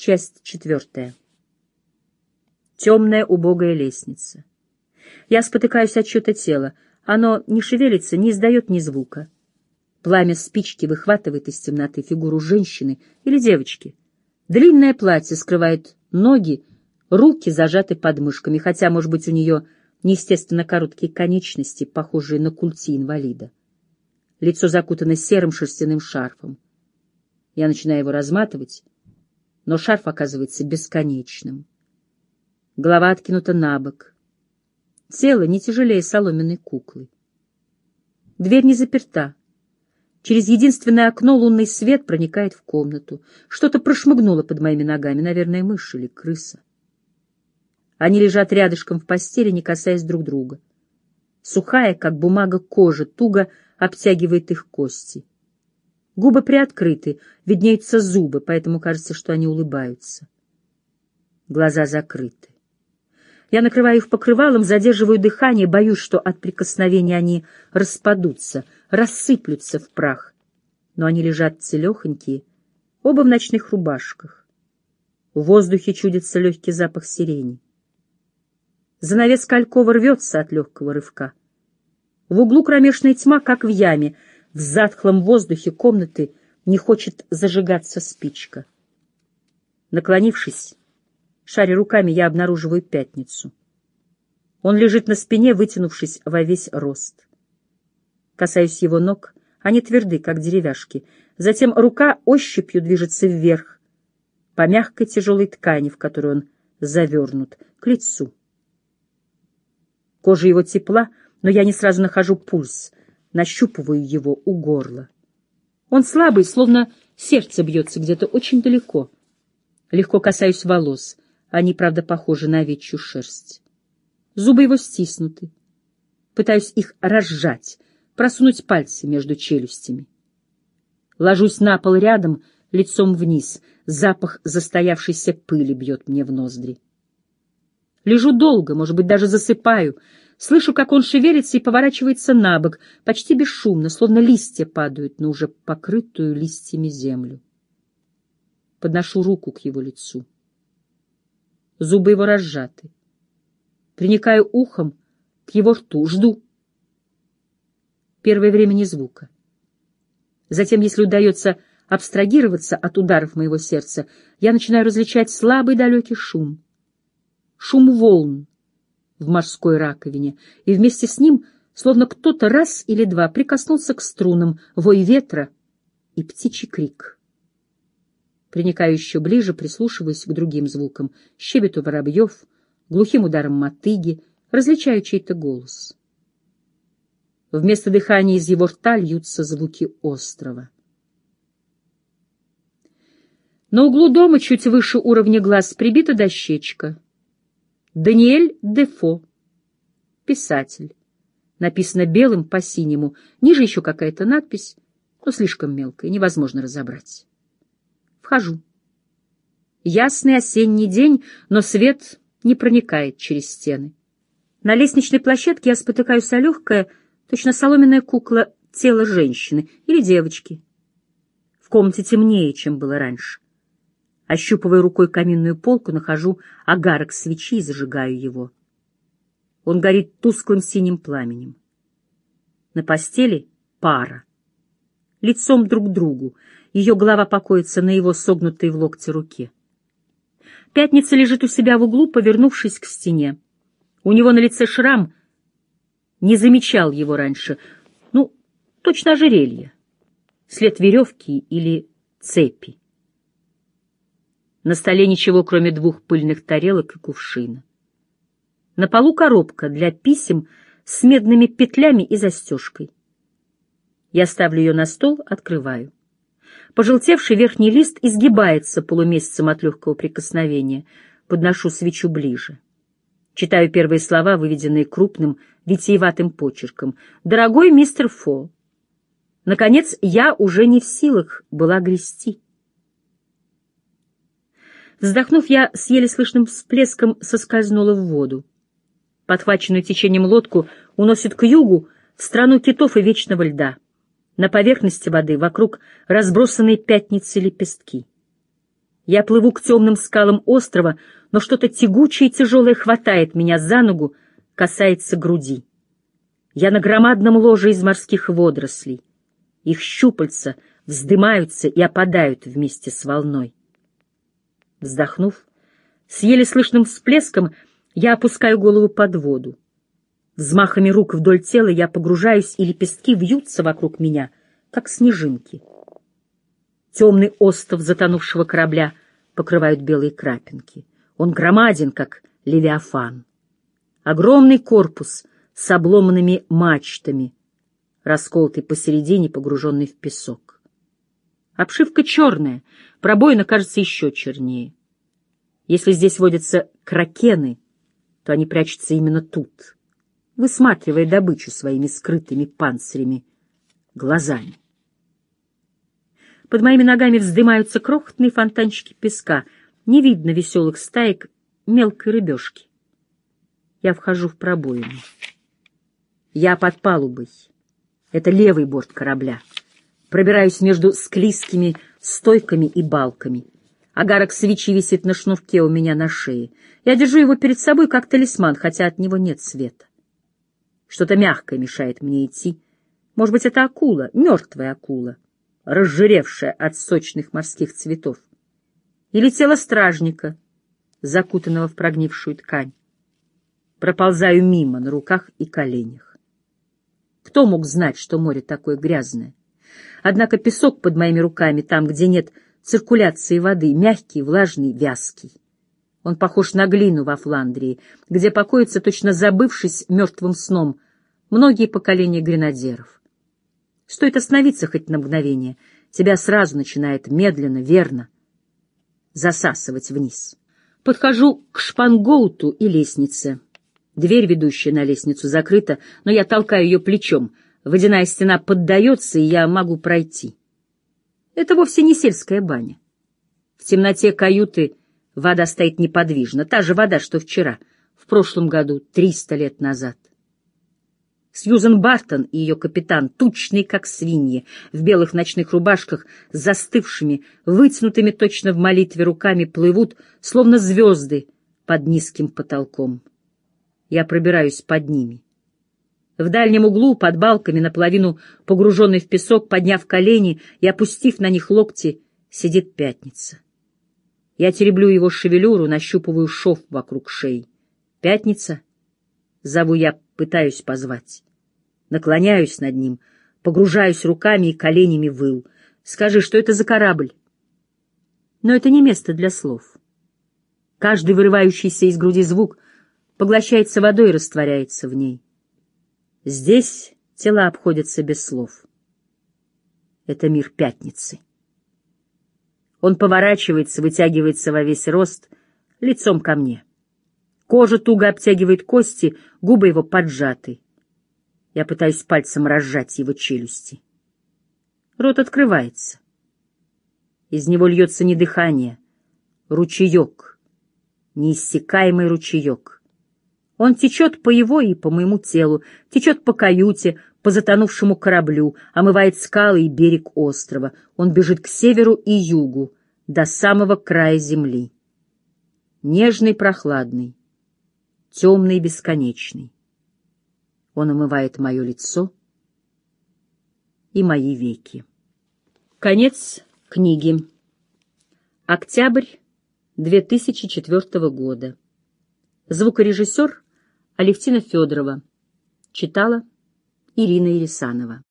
Часть 4. Темная убогая лестница. Я спотыкаюсь от чьё-то тела. Оно не шевелится, не издает ни звука. Пламя спички выхватывает из темноты фигуру женщины или девочки. Длинное платье скрывает ноги, руки зажаты под мышками, хотя, может быть, у нее неестественно короткие конечности, похожие на культи инвалида. Лицо закутано серым шерстяным шарфом. Я начинаю его разматывать, но шарф оказывается бесконечным. Голова откинута набок. Тело не тяжелее соломенной куклы. Дверь не заперта. Через единственное окно лунный свет проникает в комнату. Что-то прошмыгнуло под моими ногами, наверное, мышь или крыса. Они лежат рядышком в постели, не касаясь друг друга. Сухая, как бумага, кожа туго обтягивает их кости. Губы приоткрыты, виднеются зубы, поэтому кажется, что они улыбаются. Глаза закрыты. Я накрываю их покрывалом, задерживаю дыхание, боюсь, что от прикосновения они распадутся, рассыплются в прах. Но они лежат целехонькие, оба в ночных рубашках. В воздухе чудится легкий запах сирени. Занавеска алькова рвется от легкого рывка. В углу кромешная тьма, как в яме. В затхлом воздухе комнаты не хочет зажигаться спичка. Наклонившись, шаря руками, я обнаруживаю Пятницу. Он лежит на спине, вытянувшись во весь рост. Касаюсь его ног, они тверды, как деревяшки. Затем рука ощупью движется вверх, по мягкой тяжелой ткани, в которую он завернут, к лицу. Кожа его тепла, но я не сразу нахожу пульс, нащупываю его у горла. Он слабый, словно сердце бьется где-то очень далеко. Легко касаюсь волос, они, правда, похожи на овечью шерсть. Зубы его стиснуты. Пытаюсь их разжать, просунуть пальцы между челюстями. Ложусь на пол рядом, лицом вниз. Запах застоявшейся пыли бьет мне в ноздри. Лежу долго, может быть, даже засыпаю. Слышу, как он шевелится и поворачивается на бок, почти бесшумно, словно листья падают на уже покрытую листьями землю. Подношу руку к его лицу. Зубы его разжаты. Приникаю ухом к его рту, жду. Первое время ни звука. Затем, если удается абстрагироваться от ударов моего сердца, я начинаю различать слабый далекий шум. Шум волн в морской раковине, и вместе с ним, словно кто-то раз или два прикоснулся к струнам, вой ветра и птичий крик. Приникаю еще ближе, прислушиваясь к другим звукам, щебету воробьев, глухим ударом мотыги, различаю чей-то голос. Вместо дыхания из его рта льются звуки острова. На углу дома, чуть выше уровня глаз, прибита дощечка. Даниэль Дефо, писатель. Написано белым по синему. Ниже еще какая-то надпись, но слишком мелкая, невозможно разобрать. Вхожу. Ясный осенний день, но свет не проникает через стены. На лестничной площадке я спотыкаюсь о легкое, точно соломенная кукла, тело женщины или девочки. В комнате темнее, чем было раньше. Ощупывая рукой каминную полку, нахожу огарок свечи и зажигаю его. Он горит тусклым синим пламенем. На постели пара. Лицом друг к другу. Ее голова покоится на его согнутой в локте руке. Пятница лежит у себя в углу, повернувшись к стене. У него на лице шрам. Не замечал его раньше. Точно ожерелье. След веревки или цепи. На столе ничего, кроме 2 пыльных тарелок и кувшина. На полу коробка для писем с медными петлями и застежкой. Я ставлю ее на стол, открываю. Пожелтевший верхний лист изгибается полумесяцем от легкого прикосновения. Подношу свечу ближе. Читаю первые слова, выведенные крупным, витиеватым почерком. «Дорогой мистер Фо, наконец, я уже не в силах была грести». Вздохнув, я с еле слышным всплеском соскользнула в воду. Подхваченную течением лодку уносит к югу, в страну китов и вечного льда. На поверхности воды вокруг разбросаны Пятницы лепестки. Я плыву к темным скалам острова, но что-то тягучее и тяжелое хватает меня за ногу, касается груди. Я на громадном ложе из морских водорослей. Их щупальца вздымаются и опадают вместе с волной. Вздохнув, с еле слышным всплеском я опускаю голову под воду. Взмахами рук вдоль тела я погружаюсь, и лепестки вьются вокруг меня, как снежинки. Темный остов затонувшего корабля покрывают белые крапинки. Он громаден, как левиафан. Огромный корпус с обломанными мачтами, расколотый посередине, погруженный в песок. Обшивка черная, пробоина кажется еще чернее. Если здесь водятся кракены, то они прячутся именно тут, высматривая добычу своими скрытыми панцирями глазами. Под моими ногами вздымаются крохотные фонтанчики песка, не видно веселых стаек мелкой рыбешки. Я вхожу в пробоину. Я под палубой. Это левый борт корабля. Пробираюсь между склизкими стойками и балками. Огарок свечи висит на шнурке у меня на шее. Я держу его перед собой как талисман, хотя от него нет света. Что-то мягкое мешает мне идти. Может быть, это акула, мертвая акула, разжиревшая от сочных морских цветов. Или тело стражника, закутанного в прогнившую ткань. Проползаю мимо на руках и коленях. Кто мог знать, что море такое грязное? Однако песок под моими руками, там, где нет циркуляции воды, мягкий, влажный, вязкий. Он похож на глину во Фландрии, где покоятся, точно забывшись мертвым сном, многие поколения гренадеров. Стоит остановиться хоть на мгновение, тебя сразу начинает медленно, верно засасывать вниз. Подхожу к шпангоуту и лестнице. Дверь, ведущая на лестницу, закрыта, но я толкаю ее плечом. Водяная стена поддается, и я могу пройти. Это вовсе не сельская баня. В темноте каюты вода стоит неподвижно, та же вода, что вчера, в прошлом году, 300 лет назад. Сьюзен Бартон и ее капитан, тучные как свиньи, в белых ночных рубашках, с застывшими, вытянутыми точно в молитве руками, плывут, словно звезды, под низким потолком. Я пробираюсь под ними. В дальнем углу, под балками, наполовину погруженный в песок, подняв колени и опустив на них локти, сидит Пятница. Я тереблю его шевелюру, нащупываю шов вокруг шеи. «Пятница?» Зову я, пытаюсь позвать. Наклоняюсь над ним, погружаюсь руками и коленями в ил. «Скажи, что это за корабль?» Но это не место для слов. Каждый вырывающийся из груди звук поглощается водой и растворяется в ней. Здесь тела обходятся без слов. Это мир Пятницы. Он поворачивается, вытягивается во весь рост, лицом ко мне. Кожа туго обтягивает кости, губы его поджаты. Я пытаюсь пальцем разжать его челюсти. Рот открывается. Из него льется не дыхание, ручеек, неиссякаемый ручеек. Он течет по его и по моему телу, течет по каюте, по затонувшему кораблю, омывает скалы и берег острова. Он бежит к северу и югу, до самого края земли. Нежный, прохладный, темный и бесконечный. Он омывает мое лицо и мои веки. Конец книги. Октябрь 2004 года. Звукорежиссер Алевтина Федорова. Читала Ирина Ересанова.